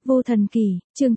Vô Thần Kỳ, chương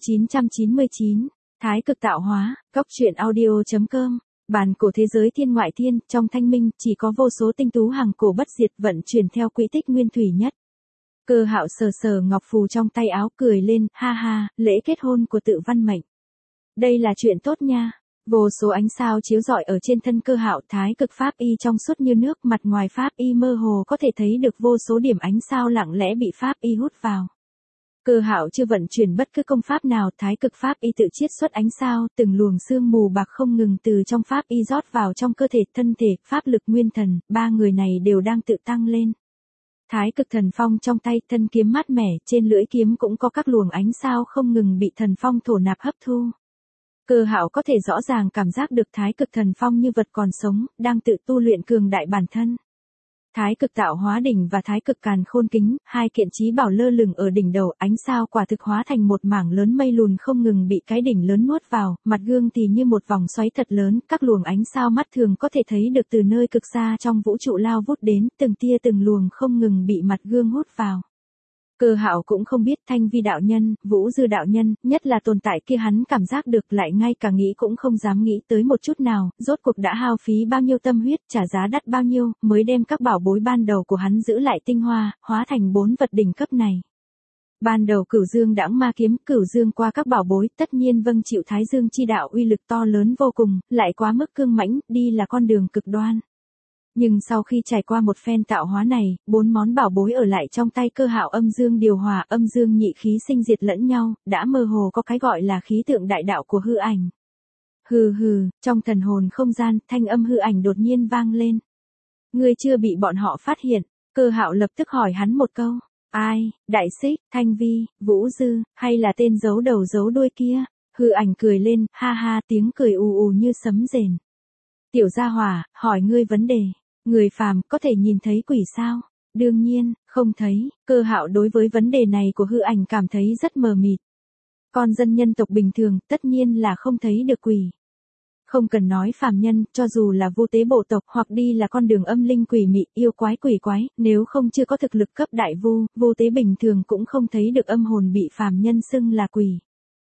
999, Thái Cực Tạo Hóa, Cóc truyện audio.com. Bản cổ thế giới thiên ngoại thiên, trong thanh minh, chỉ có vô số tinh tú hàng cổ bất diệt vận chuyển theo quỹ tích nguyên thủy nhất. Cơ Hạo sờ sờ ngọc phù trong tay áo cười lên, ha ha, lễ kết hôn của Tự Văn Mệnh. Đây là chuyện tốt nha. Vô số ánh sao chiếu rọi ở trên thân Cơ Hạo, thái cực pháp y trong suốt như nước, mặt ngoài pháp y mơ hồ có thể thấy được vô số điểm ánh sao lặng lẽ bị pháp y hút vào. Cơ Hạo chưa vận chuyển bất cứ công pháp nào, thái cực pháp y tự chiết xuất ánh sao, từng luồng sương mù bạc không ngừng từ trong pháp y rót vào trong cơ thể, thân thể, pháp lực nguyên thần, ba người này đều đang tự tăng lên. Thái cực thần phong trong tay, thân kiếm mát mẻ, trên lưỡi kiếm cũng có các luồng ánh sao không ngừng bị thần phong thổ nạp hấp thu. Cơ Hạo có thể rõ ràng cảm giác được thái cực thần phong như vật còn sống, đang tự tu luyện cường đại bản thân. Thái cực tạo hóa đỉnh và thái cực càn khôn kính, hai kiện chí bảo lơ lửng ở đỉnh đầu, ánh sao quả thực hóa thành một mảng lớn mây lùn không ngừng bị cái đỉnh lớn nuốt vào, mặt gương thì như một vòng xoáy thật lớn, các luồng ánh sao mắt thường có thể thấy được từ nơi cực xa trong vũ trụ lao vút đến, từng tia từng luồng không ngừng bị mặt gương hút vào. Cơ Hạo cũng không biết Thanh Vi đạo nhân, Vũ Dư đạo nhân, nhất là tồn tại kia hắn cảm giác được, lại ngay cả nghĩ cũng không dám nghĩ tới một chút nào, rốt cuộc đã hao phí bao nhiêu tâm huyết, trả giá đắt bao nhiêu, mới đem các bảo bối ban đầu của hắn giữ lại tinh hoa, hóa thành 4 vật đỉnh cấp này. Ban đầu Cửu Dương Đãng Ma Kiếm, Cửu Dương qua các bảo bối, tất nhiên vâng chịu Thái Dương chi đạo uy lực to lớn vô cùng, lại quá mức cương mãnh, đi là con đường cực đoan. Nhưng sau khi trải qua một phen tạo hóa này, 4 món bảo bối ở lại trong tay Cơ Hạo, âm dương điều hòa, âm dương nhị khí sinh diệt lẫn nhau, đã mơ hồ có cái gọi là khí tượng đại đạo của hư ảnh. Hừ hừ, trong thần hồn không gian, thanh âm hư ảnh đột nhiên vang lên. Ngươi chưa bị bọn họ phát hiện? Cơ Hạo lập tức hỏi hắn một câu. Ai, Đại Xích, Thanh Vi, Vũ Dư, hay là tên giấu đầu giấu đuôi kia? Hư ảnh cười lên, ha ha, tiếng cười ù ù như sấm rền. Tiểu gia hỏa, hỏi ngươi vấn đề. Người phàm có thể nhìn thấy quỷ sao? Đương nhiên, không thấy. Cơ Hạo đối với vấn đề này của hư ảnh cảm thấy rất mờ mịt. Con dân nhân tộc bình thường, tất nhiên là không thấy được quỷ. Không cần nói phàm nhân, cho dù là vô tế bộ tộc hoặc đi là con đường âm linh quỷ mị, yêu quái quỷ quái, nếu không chưa có thực lực cấp đại vô tế bình thường cũng không thấy được âm hồn bị phàm nhân xưng là quỷ.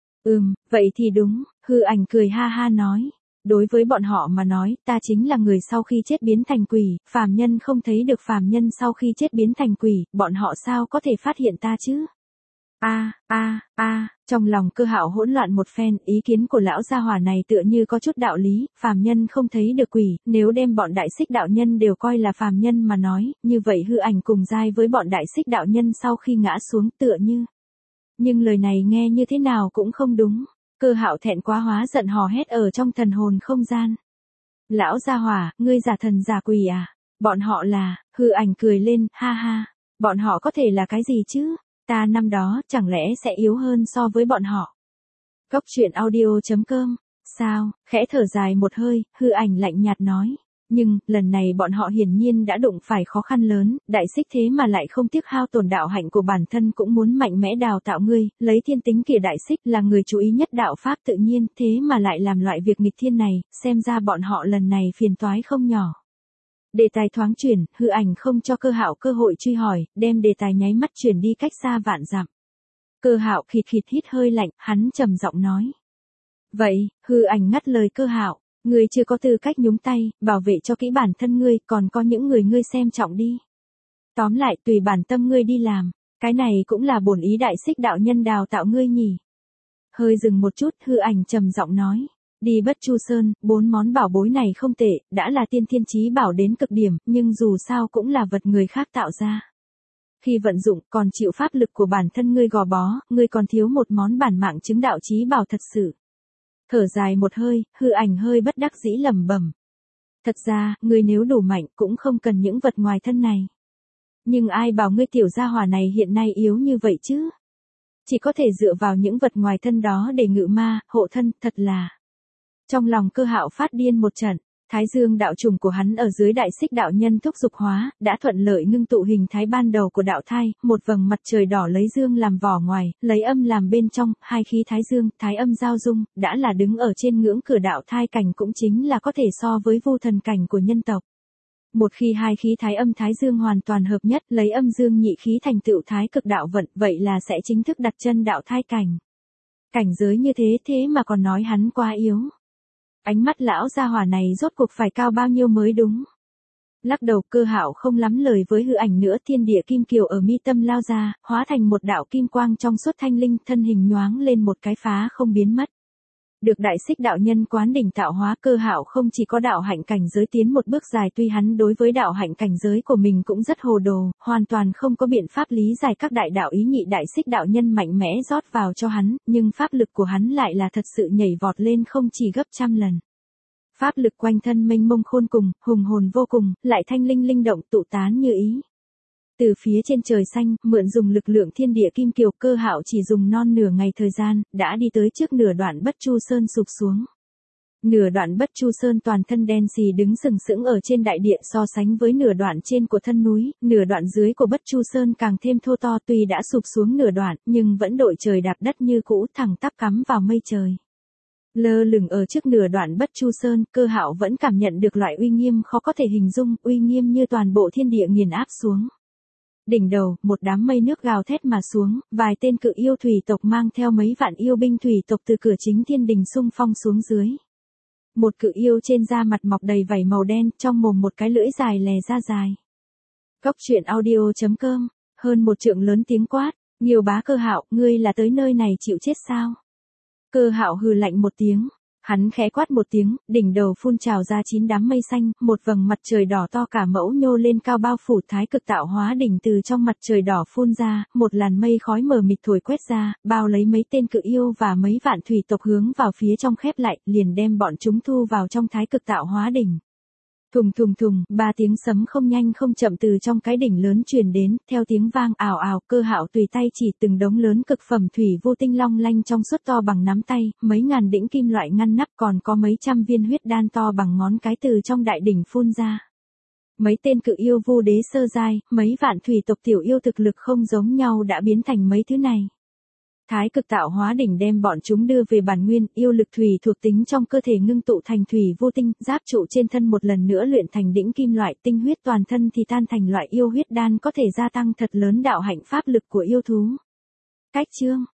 Vậy thì đúng, hư ảnh cười ha ha nói. Đối với bọn họ mà nói, ta chính là người sau khi chết biến thành quỷ, phàm nhân không thấy được phàm nhân sau khi chết biến thành quỷ, bọn họ sao có thể phát hiện ta chứ? Trong lòng Cơ Hạo hỗn loạn một phen, ý kiến của lão gia hỏa này tựa như có chút đạo lý, phàm nhân không thấy được quỷ, nếu đem bọn Đại Xích đạo nhân đều coi là phàm nhân mà nói, như vậy hư ảnh cùng giai với bọn Đại Xích đạo nhân sau khi ngã xuống tựa như. Nhưng lời này nghe như thế nào cũng không đúng. Cơ Hạo thẹn quá hóa giận hò hét ở trong thần hồn không gian. Lão gia hỏa, ngươi giả thần giả quỷ à? Bọn họ là, hư ảnh cười lên, ha ha. Bọn họ có thể là cái gì chứ? Ta năm đó, chẳng lẽ sẽ yếu hơn so với bọn họ? Cóc truyện audio.com. Sao, khẽ thở dài một hơi, hư ảnh lạnh nhạt nói. Nhưng, lần này bọn họ hiển nhiên đã đụng phải khó khăn lớn, Đại Xích thế mà lại không tiếc hao tổn đạo hạnh của bản thân cũng muốn mạnh mẽ đào tạo ngươi, lấy thiên tính kìa. Đại Xích là người chú ý nhất đạo pháp tự nhiên, thế mà lại làm loại việc nghịch thiên này, xem ra bọn họ lần này phiền toái không nhỏ. Đề tài thoáng chuyển, hư ảnh không cho Cơ Hạo cơ hội truy hỏi, đem đề tài nháy mắt chuyển đi cách xa vạn dặm. Cơ Hạo khịt khịt hít hơi lạnh, hắn trầm giọng nói. Vậy, hư ảnh ngắt lời Cơ Hạo. Ngươi chưa có tư cách nhúng tay, bảo vệ cho kỹ bản thân ngươi, còn có những người ngươi xem trọng đi. Tóm lại, tùy bản tâm ngươi đi làm, cái này cũng là bổn ý Đại Xích đạo nhân đào tạo ngươi nhỉ. Hơi dừng một chút, hư ảnh trầm giọng nói. Đi Bất Chu Sơn, 4 món bảo bối này không tệ, đã là tiên thiên chí bảo đến cực điểm, nhưng dù sao cũng là vật người khác tạo ra. Khi vận dụng, còn chịu pháp lực của bản thân ngươi gò bó, ngươi còn thiếu một món bản mạng chứng đạo chí bảo thật sự. Thở dài một hơi, hư ảnh hơi bất đắc dĩ lẩm bẩm. Thật ra, ngươi nếu đủ mạnh cũng không cần những vật ngoài thân này. Nhưng ai bảo ngươi tiểu gia hỏa này hiện nay yếu như vậy chứ? Chỉ có thể dựa vào những vật ngoài thân đó để ngự ma, hộ thân, thật là. Trong lòng Cơ Hạo phát điên một trận. Thái Dương đạo trùng của hắn ở dưới Đại Xích đạo nhân thúc dục hóa, đã thuận lợi ngưng tụ hình thái ban đầu của đạo thai, một vầng mặt trời đỏ lấy dương làm vỏ ngoài, lấy âm làm bên trong, hai khí Thái Dương, Thái âm giao dung, đã là đứng ở trên ngưỡng cửa đạo thai cảnh cũng chính là có thể so với vô thần cảnh của nhân tộc. Một khi hai khí thái âm thái dương hoàn toàn hợp nhất, lấy âm dương nhị khí thành tựu thái cực đạo vận, vậy là sẽ chính thức đặt chân đạo thai cảnh. Cảnh giới như thế mà còn nói hắn quá yếu. Ánh mắt lão gia hỏa này rốt cuộc phải cao bao nhiêu mới đúng. Lắc đầu, Cơ Hạo không lắm lời với hư ảnh nữa, thiên địa kim kiều ở mi tâm lao ra, hóa thành một đạo kim quang trong suốt thanh linh, thân hình nhoáng lên một cái phá không biến mất. Được đại xích đạo nhân quán đỉnh tạo hóa, Cơ Hạo không chỉ có đạo hạnh cảnh giới tiến một bước dài, tuy hắn đối với đạo hạnh cảnh giới của mình cũng rất hồ đồ, hoàn toàn không có biện pháp lý giải các đại đạo ý nhị đại xích đạo nhân mạnh mẽ rót vào cho hắn, nhưng pháp lực của hắn lại là thật sự nhảy vọt lên không chỉ gấp trăm lần. Pháp lực quanh thân mênh mông khôn cùng, hùng hồn vô cùng, lại thanh linh linh động tụ tán như ý. Từ phía trên trời xanh, mượn dùng lực lượng thiên địa kim kiều, Cơ Hạo chỉ dùng non nửa ngày thời gian, đã đi tới trước nửa đoạn Bất Chu Sơn sụp xuống. Nửa đoạn Bất Chu Sơn toàn thân đen xì đứng sừng sững ở trên đại địa, so sánh với nửa đoạn trên của thân núi, nửa đoạn dưới của Bất Chu Sơn càng thêm thô to, tuy đã sụp xuống nửa đoạn, nhưng vẫn đội trời đạp đất như cũ, thẳng tắp cắm vào mây trời. Lơ lửng ở trước nửa đoạn Bất Chu Sơn, Cơ Hạo vẫn cảm nhận được loại uy nghiêm khó có thể hình dung, uy nghiêm như toàn bộ thiên địa nghiền áp xuống. Đỉnh đầu, một đám mây nước gào thét mà xuống, vài tên cự yêu thủy tộc mang theo mấy vạn yêu binh thủy tộc từ cửa chính thiên đình xung phong xuống dưới. Một cự yêu trên da mặt mọc đầy vảy màu đen, trong mồm một cái lưỡi dài lè ra dài. Cốc truyện audio.com, hơn một trượng lớn tiếng quát, Nghiêu bá Cơ Hạo, ngươi là tới nơi này chịu chết sao? Cơ Hạo hừ lạnh một tiếng, hắn khẽ quát một tiếng, đỉnh đầu phun trào ra 9 đám mây xanh, một vầng mặt trời đỏ to cả mẫu nhô lên cao bao phủ thái cực tạo hóa đỉnh, từ trong mặt trời đỏ phun ra, một làn mây khói mờ mịt thổi quét ra, bao lấy mấy tên cự yêu và mấy vạn thủy tộc hướng vào phía trong khép lại, liền đem bọn chúng thu vào trong thái cực tạo hóa đỉnh. Thùng thùng thùng, 3 tiếng sấm không nhanh không chậm từ trong cái đỉnh lớn truyền đến, theo tiếng vang ào ào, Cơ Hạo tùy tay chỉ từng đống lớn cực phẩm thủy vô tinh long lanh trong suốt to bằng nắm tay, mấy ngàn đĩnh kim loại ngăn nắp, còn có mấy trăm viên huyết đan to bằng ngón cái từ trong đại đỉnh phun ra. Mấy tên cự yêu vu đế sơ giai, mấy vạn thủy tộc tiểu yêu thực lực không giống nhau đã biến thành mấy thứ này. Thái cực tạo hóa đỉnh đem bọn chúng đưa về bản nguyên, yêu lực thủy thuộc tính trong cơ thể ngưng tụ thành thủy vô tinh, giáp trụ trên thân một lần nữa luyện thành đĩnh kim loại, tinh huyết toàn thân thì tan thành loại yêu huyết đan có thể gia tăng thật lớn đạo hạnh pháp lực của yêu thú. Cách chương